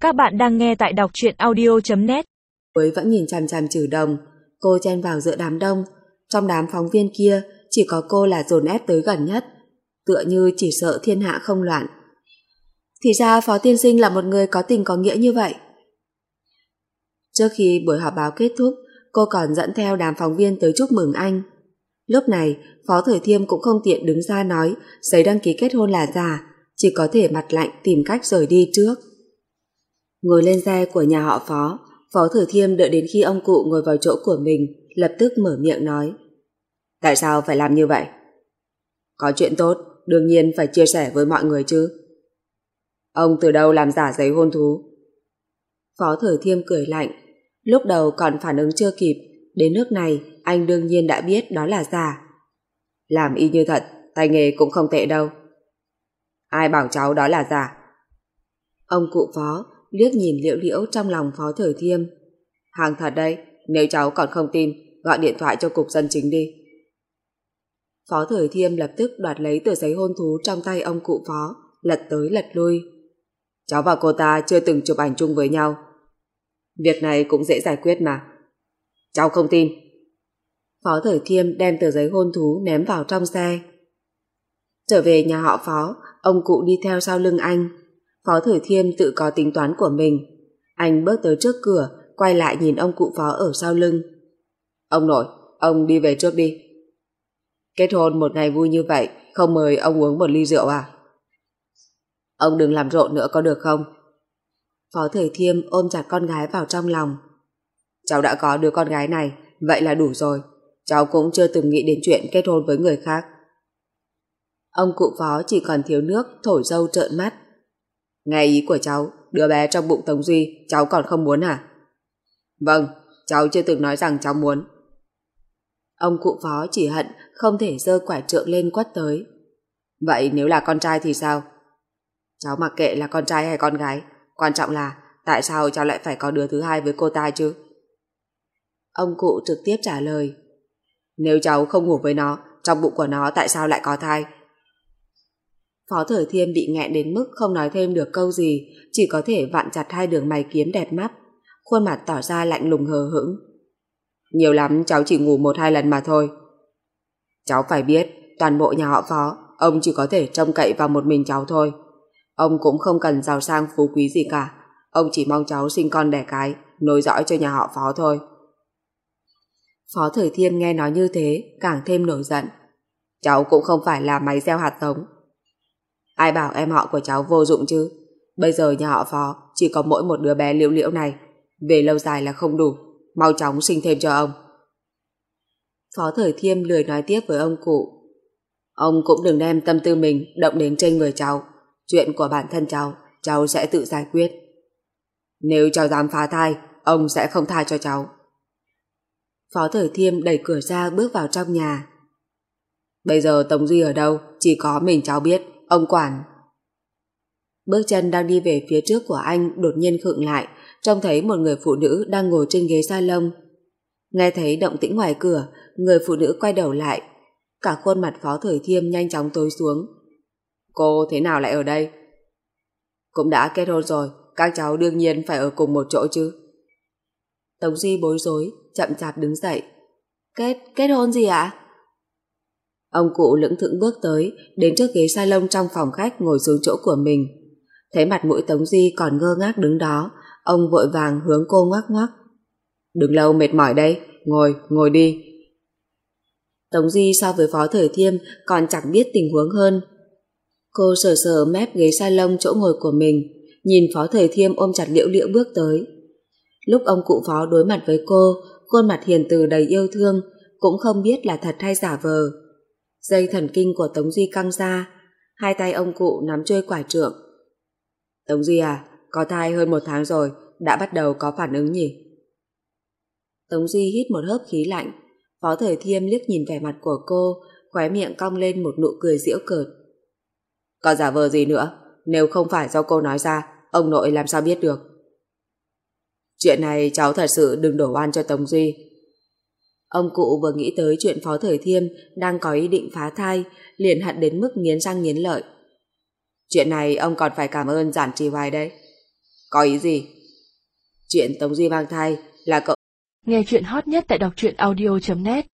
Các bạn đang nghe tại đọc truyện audio.net. Quế vẫn nhìn chằm chằm Trừ Đồng. Cô chen vào giữa đám đông. Trong đám phóng viên kia chỉ có cô là dồn ép tới gần nhất, tựa như chỉ sợ thiên hạ không loạn. Thì ra Phó tiên sinh là một người có tình có nghĩa như vậy. Trước khi buổi họp báo kết thúc, cô còn dẫn theo đám phóng viên tới chúc mừng anh. Lúc này Phó Thời Thiêm cũng không tiện đứng ra nói giấy đăng ký kết hôn là giả, chỉ có thể mặt lạnh tìm cách rời đi trước. Ngồi lên xe của nhà họ Phó, Phó Thời Thiêm đợi đến khi ông cụ ngồi vào chỗ của mình, lập tức mở miệng nói: Tại sao phải làm như vậy? Có chuyện tốt, đương nhiên phải chia sẻ với mọi người chứ. Ông từ đâu làm giả giấy hôn thú? Phó Thời Thiêm cười lạnh. Lúc đầu còn phản ứng chưa kịp, đến nước này anh đương nhiên đã biết đó là giả. Làm y như thật, tay nghề cũng không tệ đâu. Ai bảo cháu đó là giả? Ông cụ Phó liếc nhìn liễu liễu trong lòng Phó Thời Thiêm. Hàng thật đây, nếu cháu còn không tin, gọi điện thoại cho cục dân chính đi. Phó Thời Thiêm lập tức đoạt lấy tờ giấy hôn thú trong tay ông cụ Phó, lật tới lật lui. Cháu và cô ta chưa từng chụp ảnh chung với nhau. Việc này cũng dễ giải quyết mà. Cháu không tin. Phó Thời Thiêm đem tờ giấy hôn thú ném vào trong xe. Trở về nhà họ Phó, ông cụ đi theo sau lưng anh. Phó Thời Thiêm tự có tính toán của mình. Anh bước tới trước cửa, quay lại nhìn ông cụ Phó ở sau lưng. Ông nội, ông đi về trước đi. Kết hôn một ngày vui như vậy, không mời ông uống một ly rượu à? Ông đừng làm rộn nữa có được không? Phó Thời Thiêm ôm chặt con gái vào trong lòng. Cháu đã có đứa con gái này, vậy là đủ rồi. Cháu cũng chưa từng nghĩ đến chuyện kết hôn với người khác. Ông cụ Phó chỉ còn thiếu nước, thổi dâu trợn mắt. Nghe ý của cháu, đứa bé trong bụng Tống Duy cháu còn không muốn hả? Vâng, cháu chưa từng nói rằng cháu muốn. Ông cụ Phó chỉ hận không thể giơ quả trượng lên quất tới. Vậy nếu là con trai thì sao? Cháu mặc kệ là con trai hay con gái, quan trọng là tại sao cháu lại phải có đứa thứ hai với cô ta chứ? Ông cụ trực tiếp trả lời. Nếu cháu không ngủ với nó, trong bụng của nó tại sao lại có thai? Phó Thời Thiêm bị nghẹn đến mức không nói thêm được câu gì, chỉ có thể vặn chặt hai đường mày kiếm đẹp mắt, khuôn mặt tỏ ra lạnh lùng hờ hững. Nhiều lắm cháu chỉ ngủ 1-2 lần mà thôi. Cháu phải biết, toàn bộ nhà họ Phó, ông chỉ có thể trông cậy vào một mình cháu thôi. Ông cũng không cần giàu sang phú quý gì cả, ông chỉ mong cháu sinh con đẻ cái, nối dõi cho nhà họ Phó thôi. Phó Thời Thiêm nghe nói như thế, càng thêm nổi giận. Cháu cũng không phải là máy gieo hạt giống. Ai bảo em họ của cháu vô dụng chứ? Bây giờ nhà họ Phó chỉ có mỗi một đứa bé liễu liễu này, về lâu dài là không đủ, mau chóng sinh thêm cho ông. Phó Thời Thiêm lười nói tiếp với ông cụ. Ông cũng đừng đem tâm tư mình động đến trên người cháu. Chuyện của bản thân cháu sẽ tự giải quyết. Nếu cháu dám phá thai, ông sẽ không tha cho cháu. Phó Thời Thiêm đẩy cửa ra bước vào trong nhà. Bây giờ Tống Duy ở đâu, chỉ có mình cháu biết, ông quản. Bước chân đang đi về phía trước của anh đột nhiên khựng lại, trông thấy một người phụ nữ đang ngồi trên ghế salon. Nghe thấy động tĩnh ngoài cửa, người phụ nữ quay đầu lại. Cả khuôn mặt Phó Thời Thiêm nhanh chóng tối xuống. Cô thế nào lại ở đây? Cũng đã kết hôn rồi, các cháu đương nhiên phải ở cùng một chỗ chứ. Tống Duy bối rối, chậm chạp đứng dậy. Kết hôn gì ạ? Ông cụ lững thững bước tới, đến trước ghế salon trong phòng khách ngồi xuống chỗ của mình. Thấy mặt mũi Tống Duy còn ngơ ngác đứng đó, ông vội vàng hướng cô ngoắc ngoắc. Đừng lâu mệt mỏi đây, ngồi đi. Tống Duy so với Phó Thời Thiêm còn chẳng biết tình huống hơn. Cô sờ sờ mép ghế salon chỗ ngồi của mình, nhìn Phó Thời Thiêm ôm chặt liễu liễu bước tới. Lúc ông cụ Phó đối mặt với cô, khuôn mặt hiền từ đầy yêu thương, cũng không biết là thật hay giả vờ. Dây thần kinh của Tống Duy căng ra, hai tay ông cụ nắm chuôi quả trượng. Tống Duy à, có thai hơn 1 tháng rồi, đã bắt đầu có phản ứng nhỉ? Tống Duy hít một hớp khí lạnh. Phó Thời Thiêm liếc nhìn vẻ mặt của cô, khóe miệng cong lên một nụ cười giễu cợt. Có giả vờ gì nữa, nếu không phải do cô nói ra, ông nội làm sao biết được? Chuyện này cháu thật sự đừng đổ oan cho Tống Duy. Ông cụ vừa nghĩ tới chuyện Phó Thời Thiêm đang có ý định phá thai, liền hận đến mức nghiến răng nghiến lợi. Chuyện này ông còn phải cảm ơn Giản Trì Hoài đấy. Có ý gì? Chuyện Tống Duy mang thai là cậu... Nghe chuyện hot nhất tại đọc truyện audio.net